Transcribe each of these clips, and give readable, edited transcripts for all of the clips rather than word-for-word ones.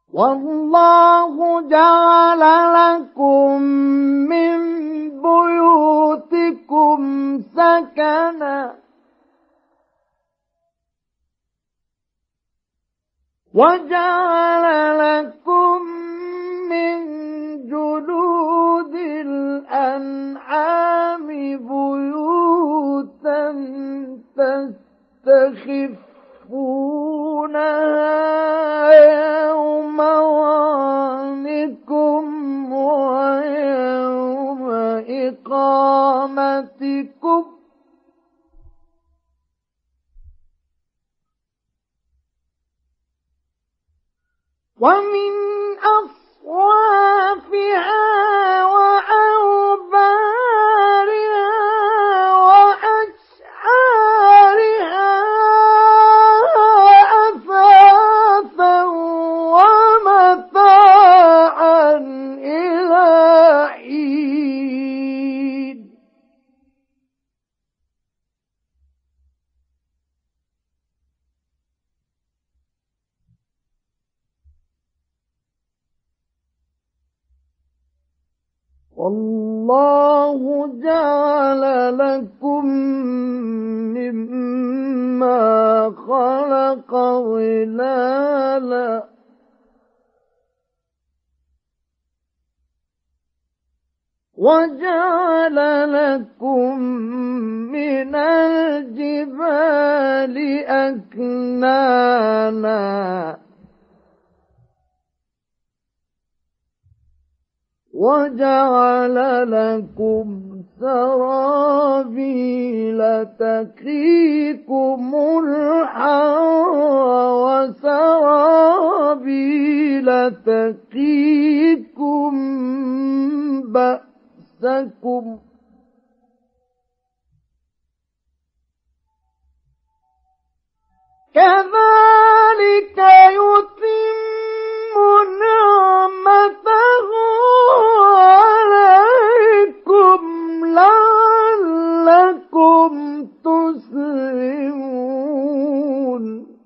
والله جعل لكم من بيوتكم سكنا وجعل لكم من جلود الأنعام بيوتا تستخفونها يوم ظعنكم ويوم إقامتكم ومن أصوافها وأوبارها وأشعارها أثاثا ومتاعا إلى حين. والله جعل لكم مما خلق ظلالا وجعل لكم من الجبال أكنانا وجعل لكم سرابيل تقيكم الحر وسرابيل تقيكم بأسكم كذلك يتم نعمته عليكم لعلكم تسلمون.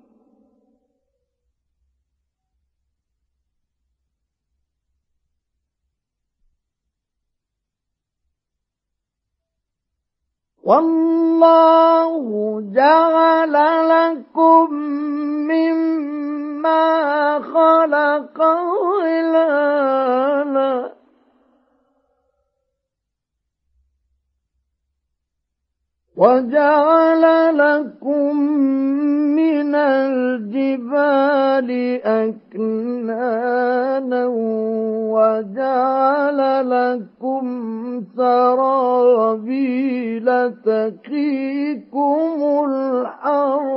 والله جعل لكم مما خلق ظلالا وجعل لكم من الجبال أكنانا وجعل لكم سرابيل تقيكم الحر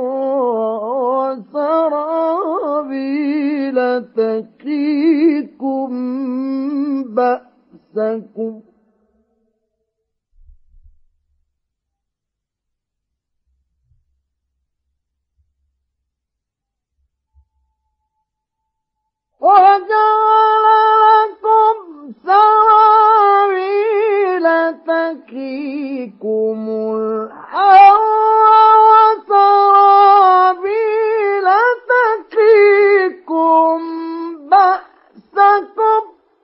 وسرابيل تقيكم بأسكم وجعل لكم سرابيل تقيكم الحر وسرابيل تقيكم بأسكم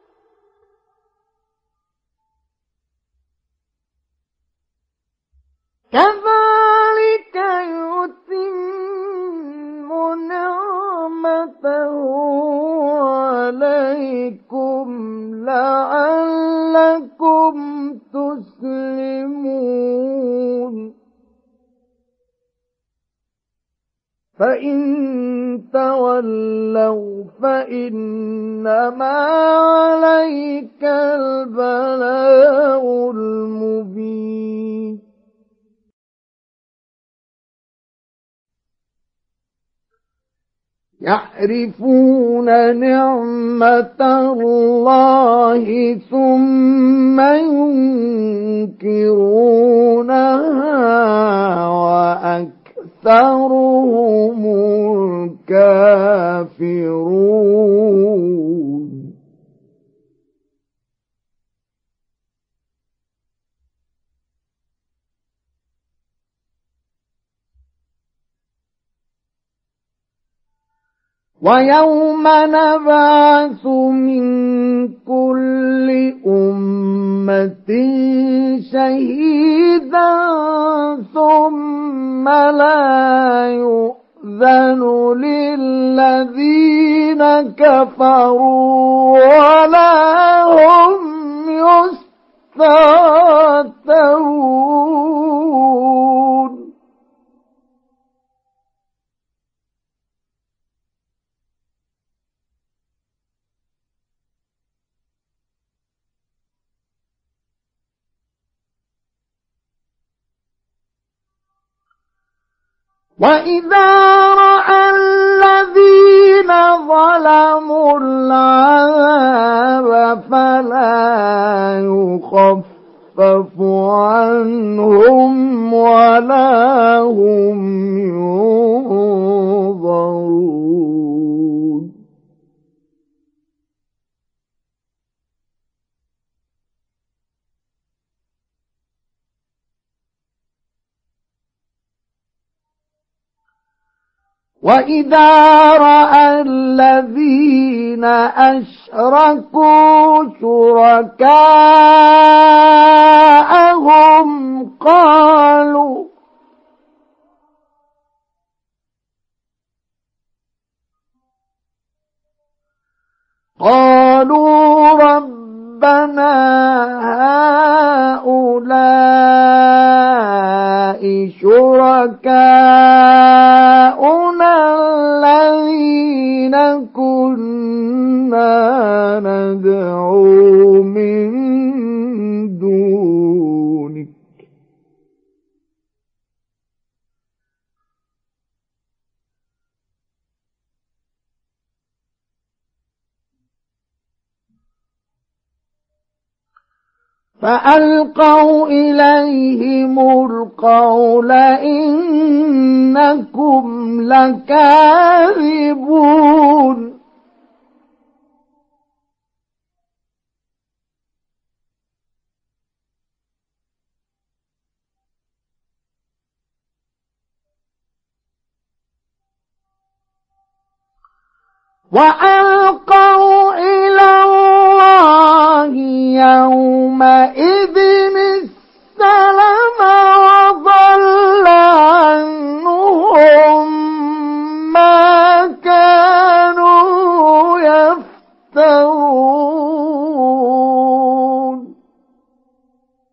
كذلك يتم نعمته عليكم لعلكم تسلمون. فإن تولوا فإنما عليك البلاغ المبين. يعرفون نعمة الله ثم ينكرونها وأكثرهم الكافرون. ويوم نبعث من كل أمة شهيدا ثم لا يؤذن للذين كفروا ولا هم يستعتبون. وإذا رأى الذين ظلموا العذاب فلا يخفف عنهم ولا هم ينظرون. وإذا رأى الذين أشركوا شركاءهم قالوا ربنا هؤلاء شركاؤنا الذين كنا ندعو من دونك فألقوا إليهم القول إنكم لكاذبون. وألقى